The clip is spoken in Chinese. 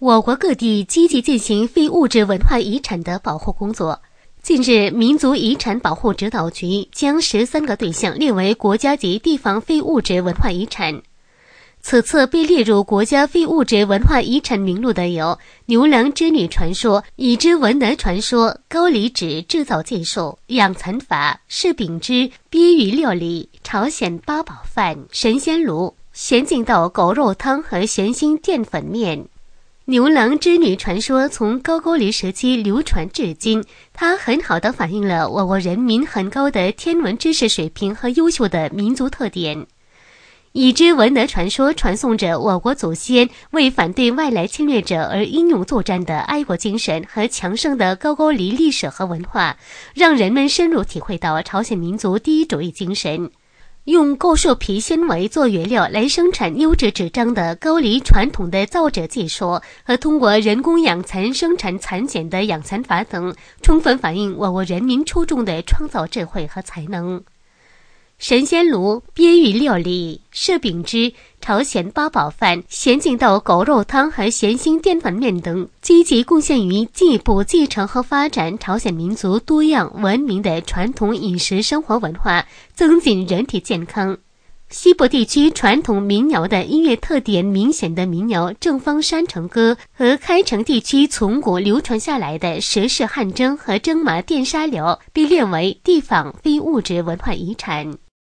我国各地积极进行非物质文化遗产的保护工作。近日，民族遗产保护指导局将13个对象列为国家级地方非物质文化遗产。此次被列入国家非物质文化遗产名录的有牛郎织女传说、已知文德传说、高丽纸制造技术、养蚕法、柿饼汁、鳖鱼料理、朝鲜八宝饭、神仙炉、咸镜豆狗肉汤和咸兴淀粉面。牛郎织女传说从高句丽时期流传至今，它很好地反映了我国人民很高的天文知识水平和优秀的民族特点。已知文德传说传颂着我国祖先为反对外来侵略者而英勇作战的爱国精神和强盛的高句丽历史和文化，让人们深入体会到朝鲜民族第一主义精神。用构树皮纤维做原料来生产优质纸张的高丽传统的造纸技术和通过人工养蚕生产蚕茧的养蚕法等，充分反映我国人民出众的创造智慧和才能。神仙炉、鳖鱼料理、柿饼汁、朝鲜八宝饭、咸镜豆狗肉汤和咸兴淀粉面等，积极贡献于进一步继承和发展朝鲜民族多样文明的传统饮食生活文化，增进人体健康。西部地区传统民谣的音乐特点明显的民谣《正方山城歌》和开城地区从古流传下来的石室汗蒸和蒸麻电沙疗，被列为地方非物质文化遗产。